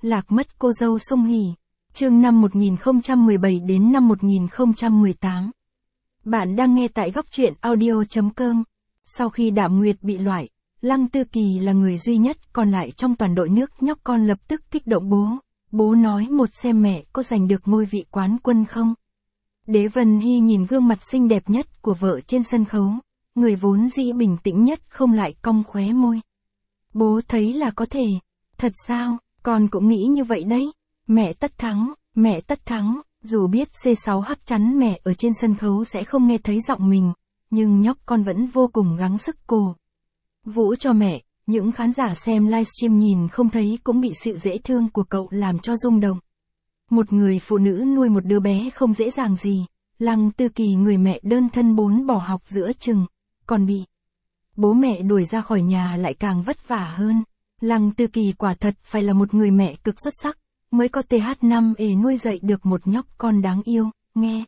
Lạc mất cô dâu Song Hỷ. Chương năm 1017 đến năm 1018. Bạn đang nghe tại góc truyện audio.com. Sau khi Đạm Nguyệt bị loại, Lăng Tư Kỳ là người duy nhất còn lại trong toàn đội nước nhóc con lập tức kích động bố. Bố nói một xem mẹ có giành được ngôi vị quán quân không? Đế Vân Hy nhìn gương mặt xinh đẹp nhất của vợ trên sân khấu, người vốn dĩ bình tĩnh nhất không lại cong khóe môi. Bố thấy là có thể. Thật sao? Con cũng nghĩ như vậy đấy. Mẹ tất thắng, dù biết C6 hắc chắn mẹ ở trên sân khấu sẽ không nghe thấy giọng mình, nhưng nhóc con vẫn vô cùng gắng sức cổ vũ cho mẹ. Những khán giả xem livestream nhìn không thấy cũng bị sự dễ thương của cậu làm cho rung động. Một người phụ nữ nuôi một đứa bé không dễ dàng gì, Lăng Tư Kỳ người mẹ đơn thân 4 bỏ học giữa chừng, còn bị bố mẹ đuổi ra khỏi nhà lại càng vất vả hơn. Lăng Tư Kỳ quả thật phải là một người mẹ cực xuất sắc, mới có TH5E nuôi dạy được một nhóc con đáng yêu, nghe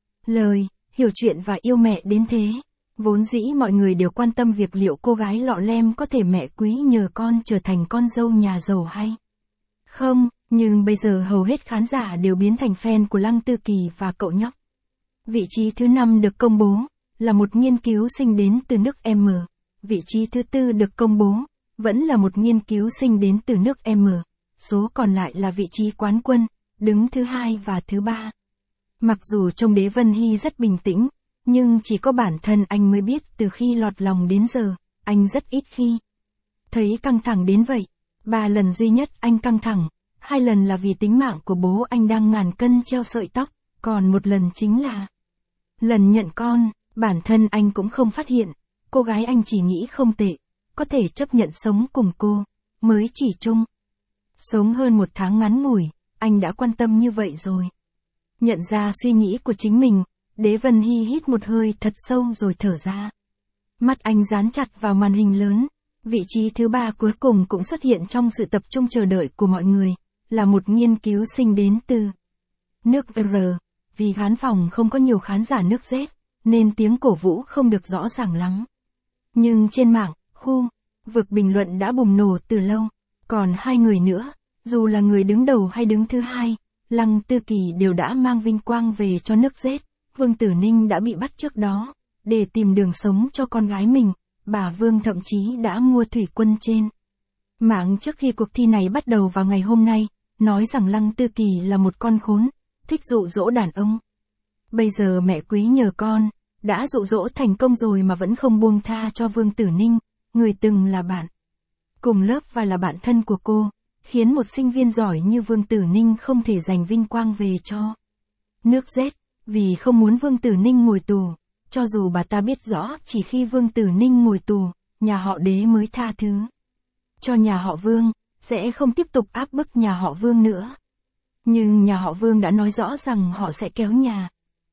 lời, hiểu chuyện và yêu mẹ đến thế. Vốn dĩ mọi người đều quan tâm việc liệu cô gái lọ lem có thể mẹ quý nhờ con trở thành con dâu nhà giàu hay không, nhưng bây giờ hầu hết khán giả đều biến thành fan của Lăng Tư Kỳ và cậu nhóc. Vị trí thứ 5 được công bố, là một nghiên cứu sinh đến từ nước M. Vị trí thứ 4 được công bố, vẫn là một nghiên cứu sinh đến từ nước M. Số còn lại là vị trí quán quân, đứng thứ 2 và thứ 3. Mặc dù trông Đế Vân Hy rất bình tĩnh, nhưng chỉ có bản thân anh mới biết từ khi lọt lòng đến giờ, anh rất ít khi thấy căng thẳng đến vậy. 3 lần duy nhất anh căng thẳng, 2 lần là vì tính mạng của bố anh đang ngàn cân treo sợi tóc, còn một lần chính là lần nhận con. Bản thân anh cũng không phát hiện, cô gái anh chỉ nghĩ không tệ, có thể chấp nhận sống cùng cô, mới chỉ chung sống hơn 1 tháng ngắn ngủi, anh đã quan tâm như vậy rồi. Nhận ra suy nghĩ của chính mình, Đế Vân Hy hít một hơi thật sâu rồi thở ra. Mắt anh dán chặt vào màn hình lớn. Vị trí thứ 3 cuối cùng cũng xuất hiện trong sự tập trung chờ đợi của mọi người, là một nghiên cứu sinh đến từ nước R. Vì khán phòng không có nhiều khán giả nước Z, nên tiếng cổ vũ không được rõ ràng lắm. Nhưng trên mạng, khu vực bình luận đã bùng nổ từ lâu. Còn 2 người nữa, dù là người đứng đầu hay đứng thứ 2, Lăng Tư Kỳ đều đã mang vinh quang về cho nước Z. Vương Tử Ninh đã bị bắt trước đó, để tìm đường sống cho con gái mình. Bà Vương thậm chí đã mua thủy quân trên mạng trước khi cuộc thi này bắt đầu vào ngày hôm nay, nói rằng Lăng Tư Kỳ là một con khốn, thích dụ dỗ đàn ông. Bây giờ mẹ quý nhờ con, đã dụ dỗ thành công rồi mà vẫn không buông tha cho Vương Tử Ninh, người từng là bạn cùng lớp và là bạn thân của cô, khiến một sinh viên giỏi như Vương Tử Ninh không thể giành vinh quang về cho nước Z, vì không muốn Vương Tử Ninh ngồi tù. Cho dù bà ta biết rõ chỉ khi Vương Tử Ninh ngồi tù, nhà họ Đế mới tha thứ cho nhà họ Vương, sẽ không tiếp tục áp bức nhà họ Vương nữa. Nhưng nhà họ Vương đã nói rõ rằng họ sẽ kéo nhà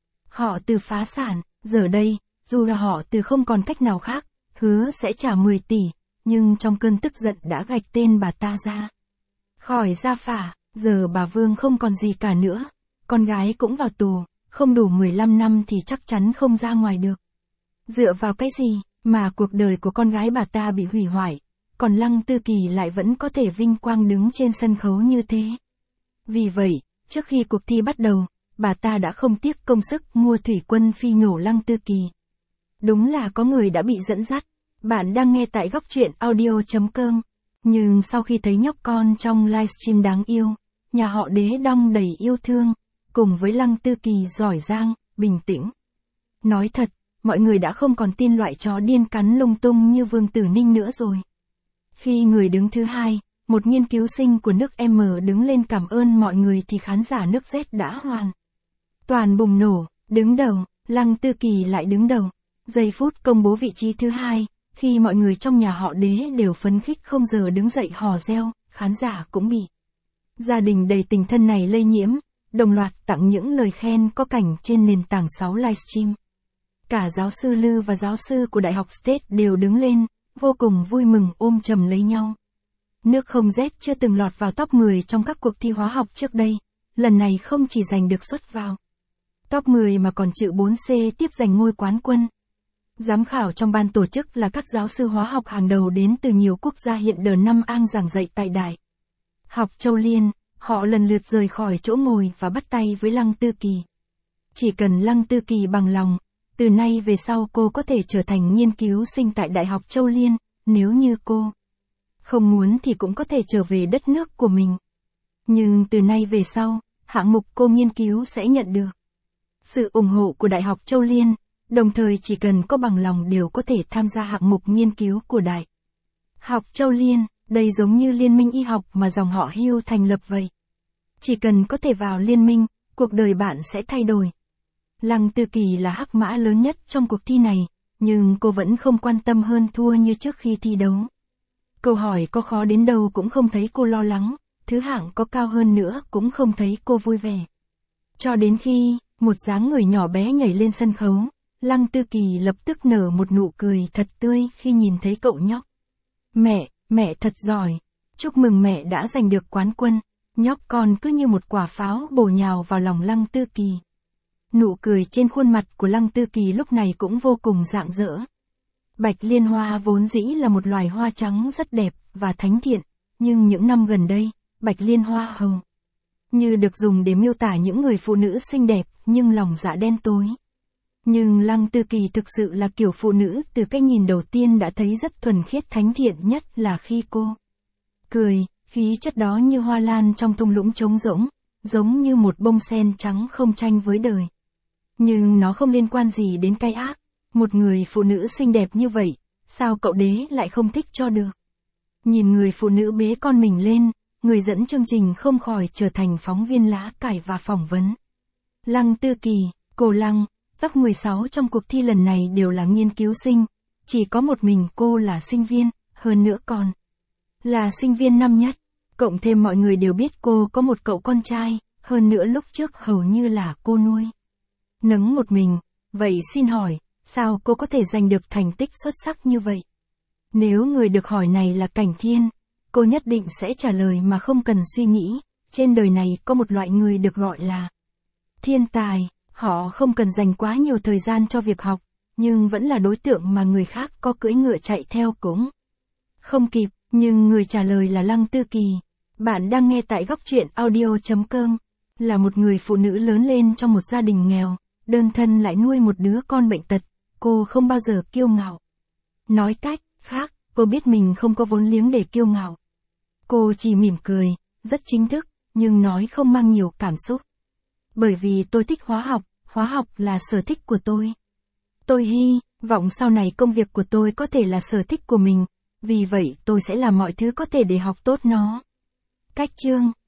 họ Từ phá sản. Giờ đây, dù là họ Từ không còn cách nào khác, hứa sẽ trả 10 tỷ, nhưng trong cơn tức giận đã gạch tên bà ta ra khỏi gia phả. Giờ bà Vương không còn gì cả nữa, con gái cũng vào tù, không đủ 15 năm thì chắc chắn không ra ngoài được. Dựa vào cái gì mà cuộc đời của con gái bà ta bị hủy hoại, còn Lăng Tư Kỳ lại vẫn có thể vinh quang đứng trên sân khấu như thế. Vì vậy, trước khi cuộc thi bắt đầu, bà ta đã không tiếc công sức mua thủy quân phi nhổ Lăng Tư Kỳ. Đúng là có người đã bị dẫn dắt. Bạn đang nghe tại góc truyện audio.com. Nhưng sau khi thấy nhóc con trong livestream đáng yêu, nhà họ Đế đong đầy yêu thương, cùng với Lăng Tư Kỳ giỏi giang, bình tĩnh. Nói thật, mọi người đã không còn tin loại chó điên cắn lung tung như Vương Tử Ninh nữa rồi. Khi người đứng thứ 2, một nghiên cứu sinh của nước M đứng lên cảm ơn mọi người thì khán giả nước Z đã hoàn toàn bùng nổ. Đứng đầu, Lăng Tư Kỳ lại đứng đầu. Giây phút công bố vị trí thứ 2, khi mọi người trong nhà họ Đế đều phấn khích không giờ đứng dậy hò reo, khán giả cũng bị gia đình đầy tình thân này lây nhiễm, đồng loạt tặng những lời khen có cảnh trên nền tảng 6 livestream. Cả giáo sư Lư và giáo sư của Đại học State đều đứng lên, vô cùng vui mừng ôm chầm lấy nhau. Nước không Z chưa từng lọt vào top 10 trong các cuộc thi hóa học trước đây, lần này không chỉ giành được suất vào top 10 mà còn chữ 4C tiếp giành ngôi quán quân. Giám khảo trong ban tổ chức là các giáo sư hóa học hàng đầu đến từ nhiều quốc gia hiện đờ năm ang giảng dạy tại Đại Học Châu Liên, họ lần lượt rời khỏi chỗ ngồi và bắt tay với Lăng Tư Kỳ. Chỉ cần Lăng Tư Kỳ bằng lòng, từ nay về sau cô có thể trở thành nghiên cứu sinh tại Đại học Châu Liên, nếu như cô không muốn thì cũng có thể trở về đất nước của mình. Nhưng từ nay về sau, hạng mục cô nghiên cứu sẽ nhận được sự ủng hộ của Đại học Châu Liên, đồng thời chỉ cần có bằng lòng đều có thể tham gia hạng mục nghiên cứu của Đại học Châu Liên. Đây giống như liên minh y học mà dòng họ Hugh thành lập vậy. Chỉ cần có thể vào liên minh, cuộc đời bạn sẽ thay đổi. Lăng Tư Kỳ là hắc mã lớn nhất trong cuộc thi này, nhưng cô vẫn không quan tâm hơn thua như trước khi thi đấu. Câu hỏi có khó đến đâu cũng không thấy cô lo lắng, thứ hạng có cao hơn nữa cũng không thấy cô vui vẻ. Cho đến khi, một dáng người nhỏ bé nhảy lên sân khấu, Lăng Tư Kỳ lập tức nở một nụ cười thật tươi khi nhìn thấy cậu nhóc. Mẹ thật giỏi. Chúc mừng mẹ đã giành được quán quân. Nhóc con cứ như một quả pháo bổ nhào vào lòng Lăng Tư Kỳ. Nụ cười trên khuôn mặt của Lăng Tư Kỳ lúc này cũng vô cùng rạng rỡ. Bạch liên hoa vốn dĩ là một loài hoa trắng rất đẹp và thánh thiện, nhưng những năm gần đây, bạch liên hoa hồng như được dùng để miêu tả những người phụ nữ xinh đẹp nhưng lòng dạ đen tối. Nhưng Lăng Tư Kỳ thực sự là kiểu phụ nữ từ cái nhìn đầu tiên đã thấy rất thuần khiết thánh thiện, nhất là khi cô cười, khí chất đó như hoa lan trong thung lũng trống rỗng, giống như một bông sen trắng không tranh với đời. Nhưng nó không liên quan gì đến cái ác. Một người phụ nữ xinh đẹp như vậy, sao cậu đế lại không thích cho được? Nhìn người phụ nữ bế con mình lên, người dẫn chương trình không khỏi trở thành phóng viên lá cải và phỏng vấn. Lăng Tư Kỳ, cô Lăng, top 16 trong cuộc thi lần này đều là nghiên cứu sinh, chỉ có một mình cô là sinh viên, hơn nữa còn là sinh viên năm nhất. Cộng thêm mọi người đều biết cô có một cậu con trai, hơn nữa lúc trước hầu như là cô nuôi nấng một mình. Vậy xin hỏi, sao cô có thể giành được thành tích xuất sắc như vậy? Nếu người được hỏi này là Cảnh Thiên, cô nhất định sẽ trả lời mà không cần suy nghĩ. Trên đời này có một loại người được gọi là thiên tài, họ không cần dành quá nhiều thời gian cho việc học, nhưng vẫn là đối tượng mà người khác có cưỡi ngựa chạy theo cũng không kịp. Nhưng người trả lời là Lăng Tư Kỳ. Bạn đang nghe tại góc truyện audio.com. Là một người phụ nữ lớn lên trong một gia đình nghèo, đơn thân lại nuôi một đứa con bệnh tật, cô không bao giờ kiêu ngạo. Nói cách khác, cô biết mình không có vốn liếng để kiêu ngạo. Cô chỉ mỉm cười, rất chính thức, nhưng nói không mang nhiều cảm xúc. Bởi vì tôi thích hóa học là sở thích của tôi. Tôi hy vọng sau này công việc của tôi có thể là sở thích của mình, vì vậy tôi sẽ làm mọi thứ có thể để học tốt nó. Cách chương